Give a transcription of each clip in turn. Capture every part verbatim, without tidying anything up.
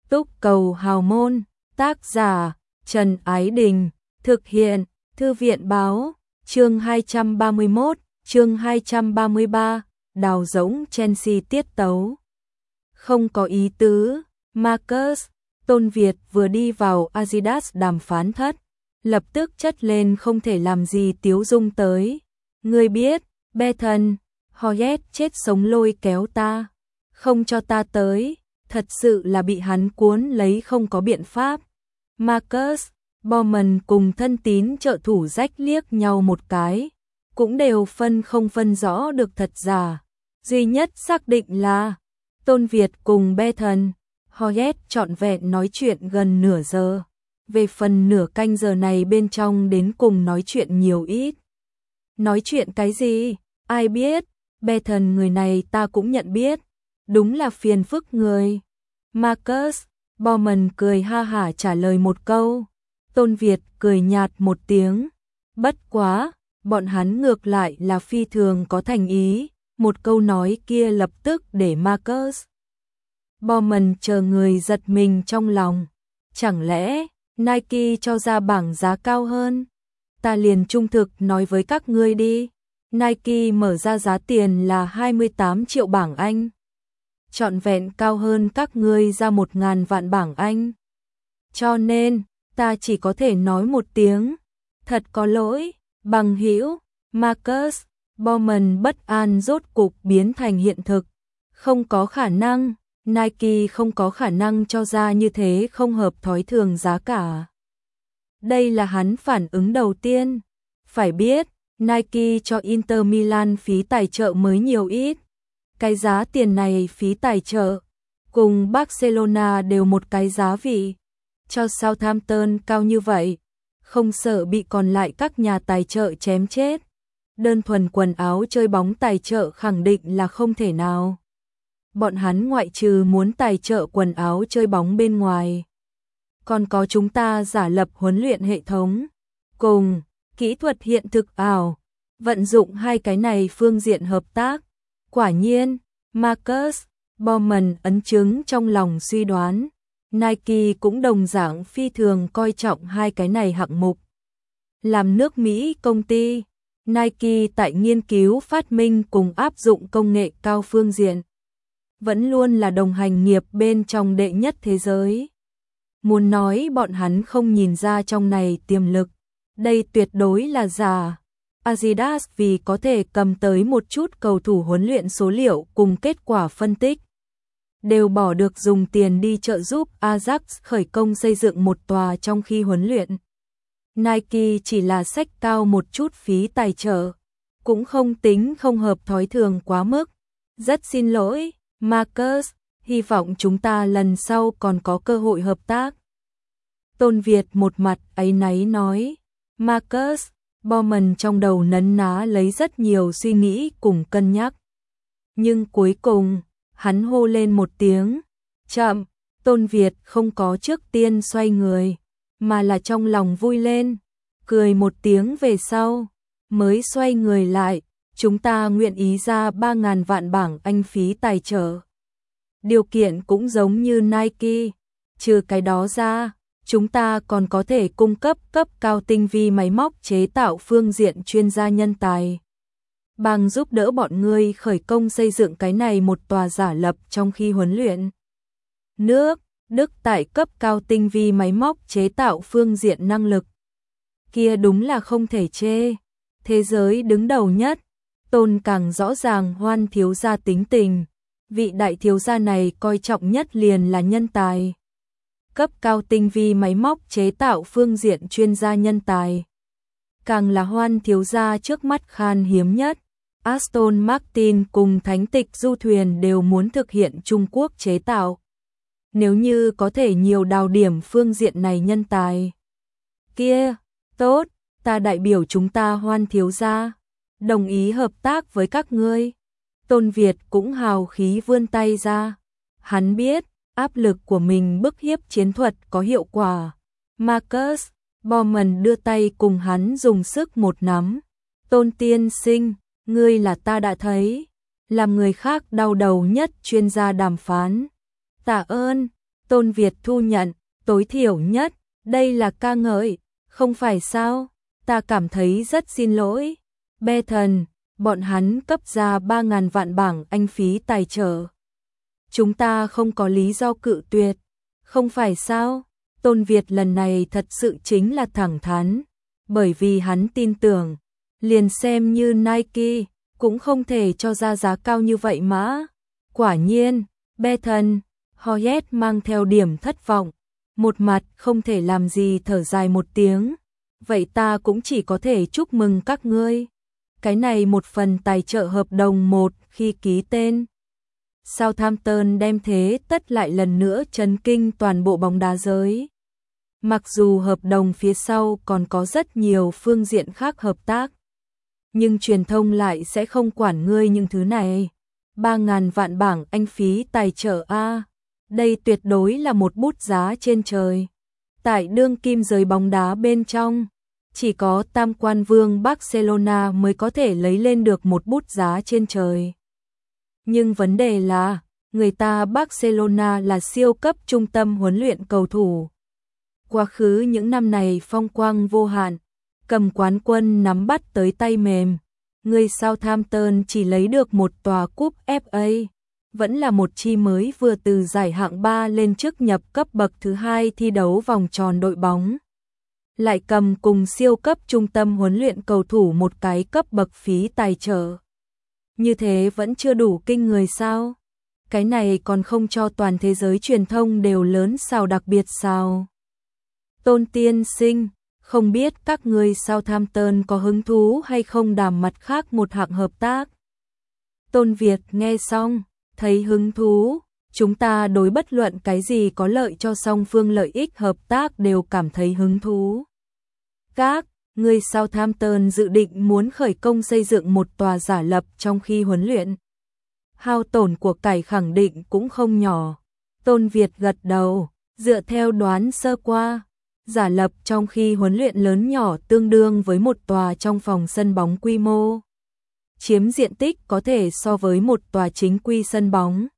Túc cầu hào môn, tác giả Trần Ái Đình, thực hiện Thư viện báo, chương hai trăm ba mươi mốt, chương hai trăm ba mươi ba, đào rỗng Chelsea tiết tấu. Không có ý tứ, Marcus, Tôn Việt vừa đi vào Adidas đàm phán thất, lập tức chất lên không thể làm gì tiếu dung tới. Ngươi biết, Bethan, Hoyet chết sống lôi kéo ta, không cho ta tới, thật sự là bị hắn cuốn lấy không có biện pháp. Marcus, Bowman cùng thân tín trợ thủ rách liếc nhau một cái, cũng đều phân không phân rõ được thật giả. Duy nhất xác định là Tôn Việt cùng Bethan, Hoyet trọn vẹn nói chuyện gần nửa giờ. Về phần nửa canh giờ này bên trong đến cùng nói chuyện nhiều ít. Nói chuyện cái gì? Ai biết? Bethan người này ta cũng nhận biết. Đúng là phiền phức người. Marcus, Bowman cười ha hả trả lời một câu. Tôn Việt cười nhạt một tiếng. Bất quá, bọn hắn ngược lại là phi thường có thành ý. Một câu nói kia lập tức để Marcus, Bowman chờ người giật mình trong lòng. Chẳng lẽ Nike cho ra bảng giá cao hơn? Ta liền trung thực nói với các ngươi đi. Nike mở ra giá tiền là hai mươi tám triệu bảng Anh. Trọn vẹn cao hơn các ngươi ra một ngàn vạn bảng Anh. Cho nên, ta chỉ có thể nói một tiếng. Thật có lỗi, bằng hữu. Marcus, Bowman bất an rốt cục biến thành hiện thực. Không có khả năng, Nike không có khả năng cho ra như thế không hợp thói thường giá cả. Đây là hắn phản ứng đầu tiên. Phải biết, Nike cho Inter Milan phí tài trợ mới nhiều ít. Cái giá tiền này phí tài trợ, cùng Barcelona đều một cái giá vị. Cho Southampton cao như vậy, không sợ bị còn lại các nhà tài trợ chém chết. Đơn thuần quần áo chơi bóng tài trợ khẳng định là không thể nào. Bọn hắn ngoại trừ muốn tài trợ quần áo chơi bóng bên ngoài, còn có chúng ta giả lập huấn luyện hệ thống, cùng kỹ thuật hiện thực ảo, vận dụng hai cái này phương diện hợp tác. Quả nhiên, Marcus, Bowman ấn chứng trong lòng suy đoán, Nike cũng đồng dạng phi thường coi trọng hai cái này hạng mục. Làm nước Mỹ công ty, Nike tại nghiên cứu phát minh cùng áp dụng công nghệ cao phương diện, vẫn luôn là đồng hành nghiệp bên trong đệ nhất thế giới. Muốn nói bọn hắn không nhìn ra trong này tiềm lực, đây tuyệt đối là giả. Adidas vì có thể cầm tới một chút cầu thủ huấn luyện số liệu cùng kết quả phân tích, đều bỏ được dùng tiền đi trợ giúp Ajax khởi công xây dựng một tòa trong khi huấn luyện. Nike chỉ là xách cao một chút phí tài trợ, cũng không tính không hợp thói thường quá mức. Rất xin lỗi, Marcus, hy vọng chúng ta lần sau còn có cơ hội hợp tác. Tôn Việt một mặt áy náy nói. Marcus, Bowman trong đầu nấn ná lấy rất nhiều suy nghĩ cùng cân nhắc. Nhưng cuối cùng, hắn hô lên một tiếng. Chậm, Tôn Việt không có trước tiên xoay người, mà là trong lòng vui lên. Cười một tiếng về sau, mới xoay người lại. Chúng ta nguyện ý ra ba ngàn vạn bảng Anh phí tài trợ. Điều kiện cũng giống như Nike. Trừ cái đó ra, chúng ta còn có thể cung cấp cấp cao tinh vi máy móc chế tạo phương diện chuyên gia nhân tài. Bằng giúp đỡ bọn ngươi khởi công xây dựng cái này một tòa giả lập trong khi huấn luyện. Nước, Đức tại cấp cao tinh vi máy móc chế tạo phương diện năng lực. Kia đúng là không thể chê. Thế giới đứng đầu nhất. Tôn càng rõ ràng Hoan thiếu gia tính tình. Vị đại thiếu gia này coi trọng nhất liền là nhân tài. Cấp cao tinh vi máy móc chế tạo phương diện chuyên gia nhân tài. Càng là Hoan thiếu gia trước mắt khan hiếm nhất. Aston Martin cùng thánh tịch du thuyền đều muốn thực hiện Trung Quốc chế tạo. Nếu như có thể nhiều đào điểm phương diện này nhân tài. Kia, tốt, ta đại biểu chúng ta Hoan thiếu gia, đồng ý hợp tác với các ngươi. Tôn Việt cũng hào khí vươn tay ra. Hắn biết, áp lực của mình bức hiếp chiến thuật có hiệu quả. Marcus, Bowman đưa tay cùng hắn dùng sức một nắm. Tôn tiên sinh, ngươi là ta đã thấy, làm người khác đau đầu nhất chuyên gia đàm phán. Tạ ơn, Tôn Việt thu nhận, tối thiểu nhất, đây là ca ngợi, không phải sao? Ta cảm thấy rất xin lỗi. Beaton, bọn hắn cấp ra ba ngàn vạn bảng Anh phí tài trợ. Chúng ta không có lý do cự tuyệt, không phải sao? Tôn Việt lần này thật sự chính là thẳng thắn, bởi vì hắn tin tưởng, liền xem như Nike, cũng không thể cho ra giá cao như vậy mà. Quả nhiên, Beaton, Hoyt mang theo điểm thất vọng, một mặt không thể làm gì thở dài một tiếng, vậy ta cũng chỉ có thể chúc mừng các ngươi. Cái này một phần tài trợ hợp đồng một khi ký tên. Southampton đem thế tất lại lần nữa chấn kinh toàn bộ bóng đá giới. Mặc dù hợp đồng phía sau còn có rất nhiều phương diện khác hợp tác, nhưng truyền thông lại sẽ không quản ngươi những thứ này. Ba ngàn vạn bảng Anh phí tài trợ A, đây tuyệt đối là một bút giá trên trời. Tại đương kim giới bóng đá bên trong, chỉ có tam quan vương Barcelona mới có thể lấy lên được một bút giá trên trời. Nhưng vấn đề là, người ta Barcelona là siêu cấp trung tâm huấn luyện cầu thủ. Quá khứ những năm này phong quang vô hạn, cầm quán quân nắm bắt tới tay mềm. Người Southampton chỉ lấy được một tòa cúp ép a, vẫn là một chi mới vừa từ giải hạng ba lên chức nhập cấp bậc thứ hai thi đấu vòng tròn đội bóng. Lại cầm cùng siêu cấp trung tâm huấn luyện cầu thủ một cái cấp bậc phí tài trợ. Như thế vẫn chưa đủ kinh người sao? Cái này còn không cho toàn thế giới truyền thông đều lớn sao đặc biệt sao? Tôn tiên sinh, không biết các ngươi Southampton có hứng thú hay không đàm mặt khác một hạng hợp tác? Tôn Việt nghe xong, thấy hứng thú, chúng ta đối bất luận cái gì có lợi cho song phương lợi ích hợp tác đều cảm thấy hứng thú. Các người Southampton dự định muốn khởi công xây dựng một tòa giả lập trong khi huấn luyện. Hao tổn của cải khẳng định cũng không nhỏ. Tôn Việt gật đầu, dựa theo đoán sơ qua, giả lập trong khi huấn luyện lớn nhỏ tương đương với một tòa trong phòng sân bóng quy mô. Chiếm diện tích có thể so với một tòa chính quy sân bóng.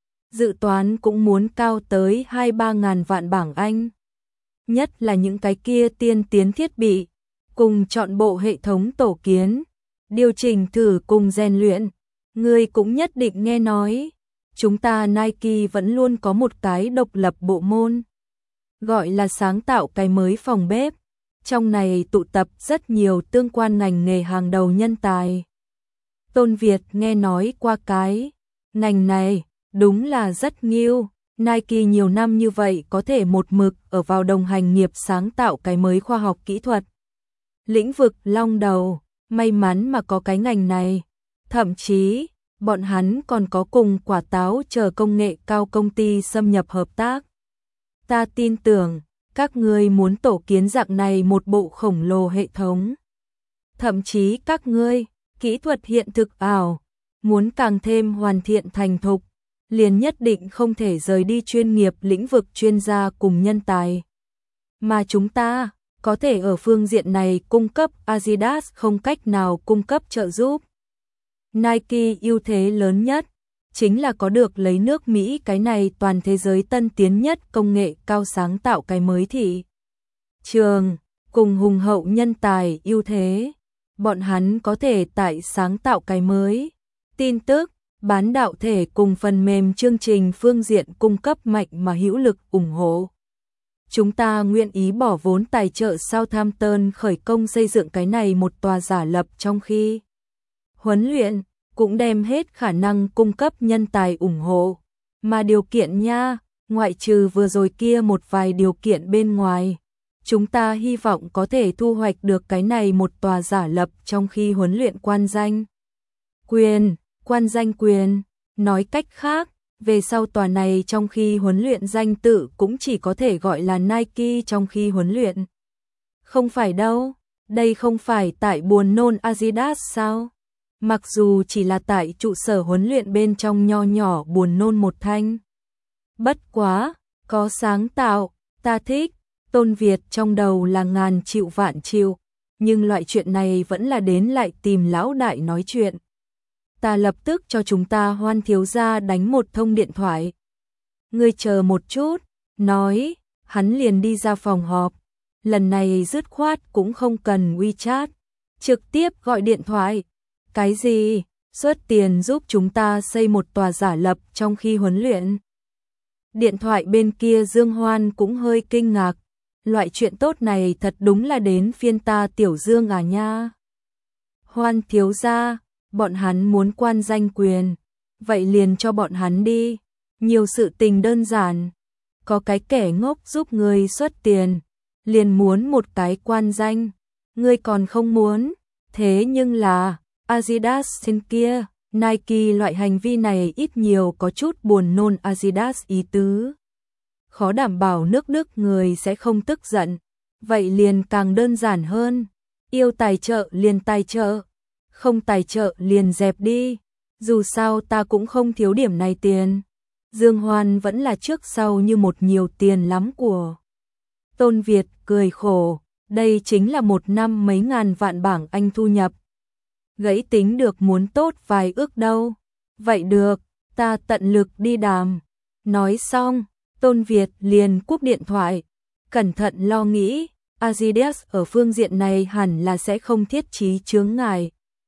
Dự toán cũng muốn cao tới hai ba ngàn vạn bảng Anh. Nhất là những cái kia tiên tiến thiết bị, cùng chọn bộ hệ thống tổ kiến, điều chỉnh thử cùng rèn luyện. Ngươi cũng nhất định nghe nói, chúng ta Nike vẫn luôn có một cái độc lập bộ môn, gọi là sáng tạo cái mới phòng bếp. Trong này tụ tập rất nhiều tương quan ngành nghề hàng đầu nhân tài. Tôn Việt nghe nói qua cái ngành này, đúng là rất nghiêu. Nike nhiều năm như vậy có thể một mực ở vào đồng hành nghiệp sáng tạo cái mới khoa học kỹ thuật. Lĩnh vực long đầu, may mắn mà có cái ngành này. Thậm chí, bọn hắn còn có cùng quả táo chờ công nghệ cao công ty xâm nhập hợp tác. Ta tin tưởng, các ngươi muốn tổ kiến dạng này một bộ khổng lồ hệ thống. Thậm chí các ngươi, kỹ thuật hiện thực ảo, muốn càng thêm hoàn thiện thành thục, liền nhất định không thể rời đi chuyên nghiệp lĩnh vực chuyên gia cùng nhân tài. Mà chúng ta, có thể ở phương diện này cung cấp Adidas không cách nào cung cấp trợ giúp. Nike ưu thế lớn nhất, chính là có được lấy nước Mỹ cái này toàn thế giới tân tiến nhất công nghệ cao sáng tạo cái mới thị trường, cùng hùng hậu nhân tài ưu thế. Bọn hắn có thể tại sáng tạo cái mới, tin tức, bán đạo thể cùng phần mềm chương trình phương diện cung cấp mạnh mà hữu lực ủng hộ. Chúng ta nguyện ý bỏ vốn tài trợ Southampton khởi công xây dựng cái này một tòa giả lập trong khi huấn luyện, cũng đem hết khả năng cung cấp nhân tài ủng hộ. Mà điều kiện nha, ngoại trừ vừa rồi kia một vài điều kiện bên ngoài, chúng ta hy vọng có thể thu hoạch được cái này một tòa giả lập trong khi huấn luyện quan danh quyền, quan danh quyền. Nói cách khác, về sau tòa này trong khi huấn luyện danh tự cũng chỉ có thể gọi là Nike trong khi huấn luyện. Không phải đâu, đây không phải tại buồn nôn Adidas sao? Mặc dù chỉ là tại trụ sở huấn luyện bên trong nho nhỏ buồn nôn một thanh. Bất quá, có sáng tạo, ta thích. Tôn Việt trong đầu là ngàn triệu vạn triệu, nhưng loại chuyện này vẫn là đến lại tìm lão đại nói chuyện. Ta lập tức cho chúng ta Hoan thiếu gia đánh một thông điện thoại. Ngươi chờ một chút, nói, hắn liền đi ra phòng họp. Lần này dứt khoát cũng không cần WeChat, trực tiếp gọi điện thoại. Cái gì? Xuất tiền giúp chúng ta xây một tòa giả lập trong khi huấn luyện. Điện thoại bên kia Dương Hoan cũng hơi kinh ngạc. Loại chuyện tốt này thật đúng là đến phiên ta Tiểu Dương à nha. Hoan thiếu gia, bọn hắn muốn quan danh quyền. Vậy liền cho bọn hắn đi. Nhiều sự tình đơn giản. Có cái kẻ ngốc giúp người xuất tiền. Liền muốn một cái quan danh. Ngươi còn không muốn. Thế nhưng là Adidas trên kia, Nike loại hành vi này ít nhiều có chút buồn nôn Adidas ý tứ. Khó đảm bảo nước Đức người sẽ không tức giận. Vậy liền càng đơn giản hơn. Yêu tài trợ liền tài trợ. Không tài trợ liền dẹp đi. Dù sao ta cũng không thiếu điểm này tiền. Dương Hoan vẫn là trước sau như một nhiều tiền lắm của. Tôn Việt cười khổ. Đây chính là một năm mấy ngàn vạn bảng Anh thu nhập. Gãy tính được muốn tốt vài ước đâu. Vậy được, ta tận lực đi đàm. Nói xong, Tôn Việt liền cúp điện thoại. Cẩn thận lo nghĩ, Adidas ở phương diện này hẳn là sẽ không thiết trí chướng ngại.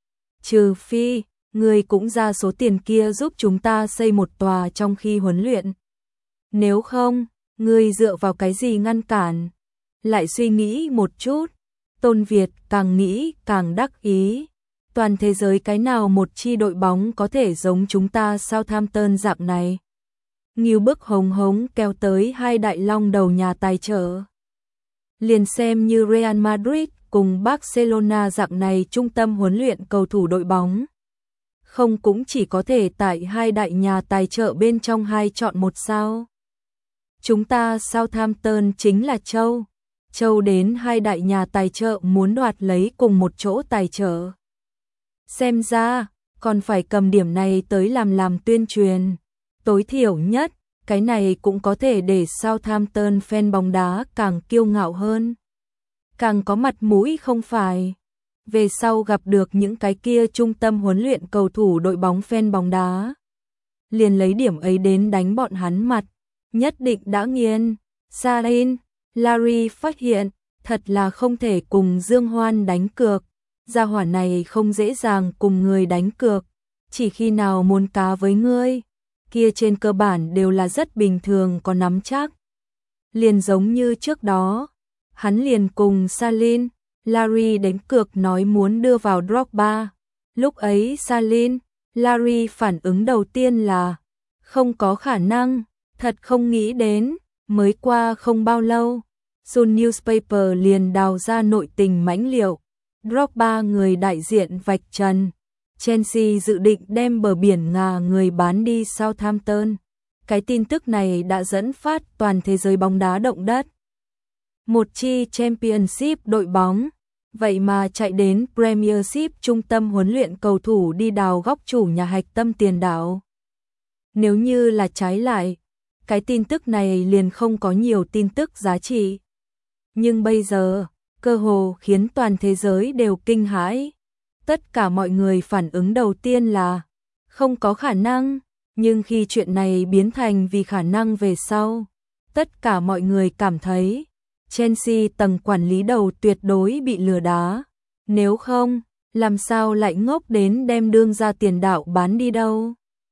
Trừ phi, người cũng ra số tiền kia giúp chúng ta xây một tòa trong khi huấn luyện. Nếu không, người dựa vào cái gì ngăn cản? Lại suy nghĩ một chút, Tôn Việt càng nghĩ càng đắc ý. Toàn thế giới cái nào một chi đội bóng có thể giống chúng ta Southampton dạng này. Nhiều bức hồng hống kéo tới hai đại long đầu nhà tài trợ. Liền xem như Real Madrid cùng Barcelona dạng này trung tâm huấn luyện cầu thủ đội bóng. Không cũng chỉ có thể tại hai đại nhà tài trợ bên trong hai chọn một sao. Chúng ta Southampton chính là châu. Châu đến hai đại nhà tài trợ muốn đoạt lấy cùng một chỗ tài trợ. Xem ra, còn phải cầm điểm này tới làm làm tuyên truyền. Tối thiểu nhất, cái này cũng có thể để Southampton fan bóng đá càng kiêu ngạo hơn. Càng có mặt mũi không phải. Về sau gặp được những cái kia trung tâm huấn luyện cầu thủ đội bóng fan bóng đá. Liền lấy điểm ấy đến đánh bọn hắn mặt. Nhất định đã nghiền. Sarin, Larry phát hiện, thật là không thể cùng Dương Hoan đánh cược. Gia hỏa này không dễ dàng cùng người đánh cược, chỉ khi nào muốn cá với ngươi, kia trên cơ bản đều là rất bình thường có nắm chắc. Liền giống như trước đó, hắn liền cùng Salin, Larry đánh cược nói muốn đưa vào Drogba. Lúc ấy Salin, Larry phản ứng đầu tiên là không có khả năng, thật không nghĩ đến, mới qua không bao lâu, Sun Newspaper liền đào ra nội tình mãnh liệt. Drogba người đại diện vạch trần, Chelsea dự định đem bờ biển ngà người bán đi Southampton. Cái tin tức này đã dẫn phát toàn thế giới bóng đá động đất. Một chi Championship đội bóng, vậy mà chạy đến Premiership trung tâm huấn luyện cầu thủ đi đào góc chủ nhà hạch tâm tiền đạo. Nếu như là trái lại, cái tin tức này liền không có nhiều tin tức giá trị. Nhưng bây giờ, cơ hồ khiến toàn thế giới đều kinh hãi. Tất cả mọi người phản ứng đầu tiên là không có khả năng, nhưng khi chuyện này biến thành vì khả năng về sau, tất cả mọi người cảm thấy Chelsea tầng quản lý đầu tuyệt đối bị lừa đá. Nếu không, làm sao lại ngốc đến đem đương ra tiền đạo bán đi đâu?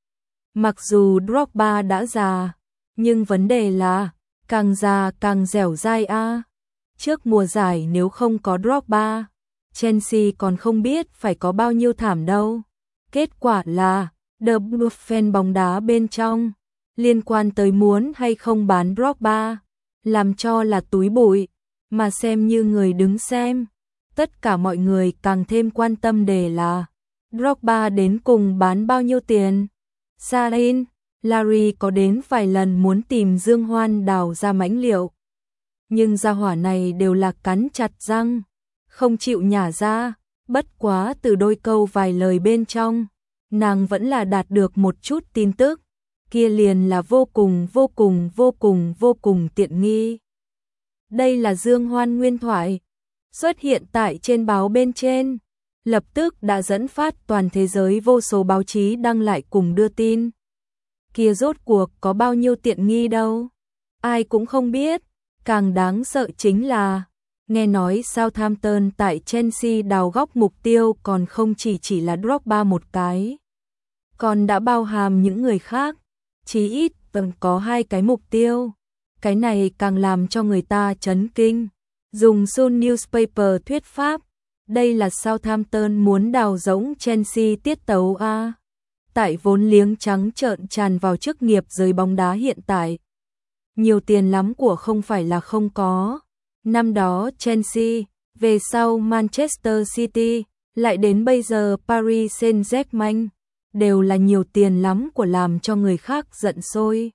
Mặc dù Drogba đã già, nhưng vấn đề là càng già càng dẻo dai a. À. Trước mùa giải nếu không có Drogba, Chelsea còn không biết phải có bao nhiêu thảm đâu. Kết quả là, The Blue fan bóng đá bên trong, liên quan tới muốn hay không bán Drogba, làm cho là túi bụi, mà xem như người đứng xem. Tất cả mọi người càng thêm quan tâm đề là, Drogba đến cùng bán bao nhiêu tiền. Sarin, Larry có đến vài lần muốn tìm Dương Hoan đào ra mãnh liệu. Nhưng gia hỏa này đều là cắn chặt răng, không chịu nhả ra, bất quá từ đôi câu vài lời bên trong, nàng vẫn là đạt được một chút tin tức, kia liền là vô cùng vô cùng vô cùng vô cùng tiện nghi. Đây là Dương Hoan nguyên thoại, xuất hiện tại trên báo bên trên, lập tức đã dẫn phát toàn thế giới vô số báo chí đăng lại cùng đưa tin. Kia rốt cuộc có bao nhiêu tiện nghi đâu? ai cũng không biết. Càng đáng sợ chính là, nghe nói Southampton tại Chelsea đào góc mục tiêu còn không chỉ chỉ là Drogba một cái, còn đã bao hàm những người khác, chí ít vẫn có hai cái mục tiêu. Cái này càng làm cho người ta chấn kinh. Dùng Sun Newspaper thuyết pháp, đây là Southampton muốn đào rỗng Chelsea tiết tấu a. Tại vốn liếng trắng trợn tràn vào chức nghiệp giới bóng đá hiện tại. Nhiều tiền lắm của không phải là không có. Năm đó Chelsea, về sau Manchester City, lại đến bây giờ Paris Saint-Germain, đều là nhiều tiền lắm của làm cho người khác giận sôi.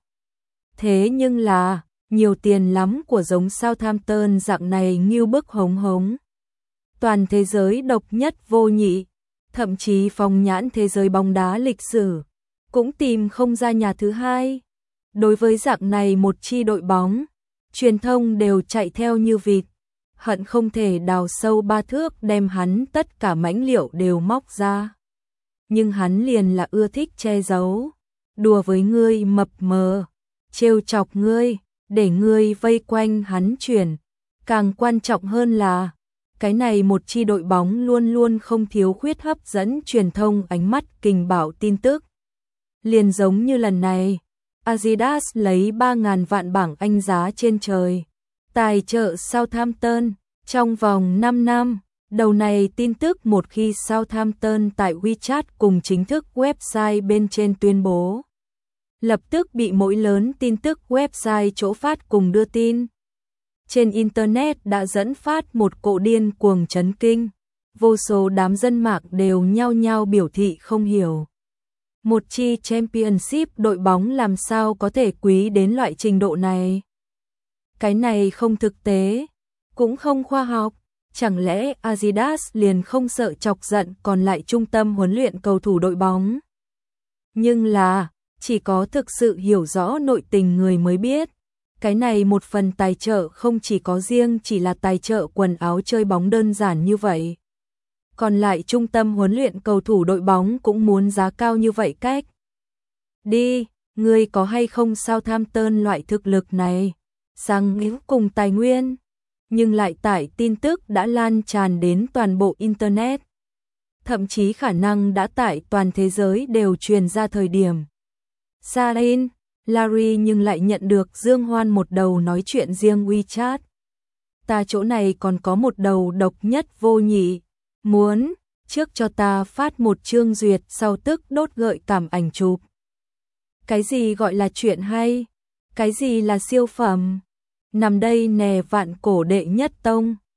Thế nhưng là, nhiều tiền lắm của giống Southampton dạng này như bức hống hống. Toàn thế giới độc nhất vô nhị, thậm chí phong nhãn thế giới bóng đá lịch sử, cũng tìm không ra nhà thứ hai. Đối với dạng này một chi đội bóng, truyền thông đều chạy theo như vịt, hận không thể đào sâu ba thước đem hắn tất cả mãnh liệu đều móc ra. Nhưng hắn liền là ưa thích che giấu, đùa với ngươi mập mờ, trêu chọc ngươi, để ngươi vây quanh hắn chuyển. Càng quan trọng hơn là, cái này một chi đội bóng luôn luôn không thiếu khuyết hấp dẫn truyền thông ánh mắt kình bảo tin tức. Liền giống như lần này, Adidas lấy ba nghìn vạn bảng Anh giá trên trời, tài trợ Southampton trong vòng năm năm. Đầu này tin tức một khi Southampton tại WeChat cùng chính thức website bên trên tuyên bố, lập tức bị mỗi lớn tin tức website chỗ phát cùng đưa tin. Trên Internet đã dẫn phát một cỗ điên cuồng chấn kinh, vô số đám dân mạng đều nhao nhao biểu thị không hiểu. Một chi Championship đội bóng làm sao có thể quý đến loại trình độ này? Cái này không thực tế, cũng không khoa học. Chẳng lẽ Adidas liền không sợ chọc giận còn lại trung tâm huấn luyện cầu thủ đội bóng? Nhưng là, chỉ có thực sự hiểu rõ nội tình người mới biết. Cái này một phần tài trợ không chỉ có riêng chỉ là tài trợ quần áo chơi bóng đơn giản như vậy. Còn lại trung tâm huấn luyện cầu thủ đội bóng cũng muốn giá cao như vậy cách. Đi, ngươi có hay không Southampton loại thực lực này? Sang nghĩa cùng tài nguyên. Nhưng lại tải tin tức đã lan tràn đến toàn bộ Internet. Thậm chí khả năng đã tải toàn thế giới đều truyền ra thời điểm. Sarin, Larry nhưng lại nhận được Dương Hoan một đầu nói chuyện riêng WeChat. Ta chỗ này còn có một đầu độc nhất vô nhị. Muốn, trước cho ta phát một chương duyệt sau tức đốt gợi cảm ảnh chụp. Cái gì gọi là chuyện hay? Cái gì là siêu phẩm? Nằm đây nè vạn cổ đệ nhất tông.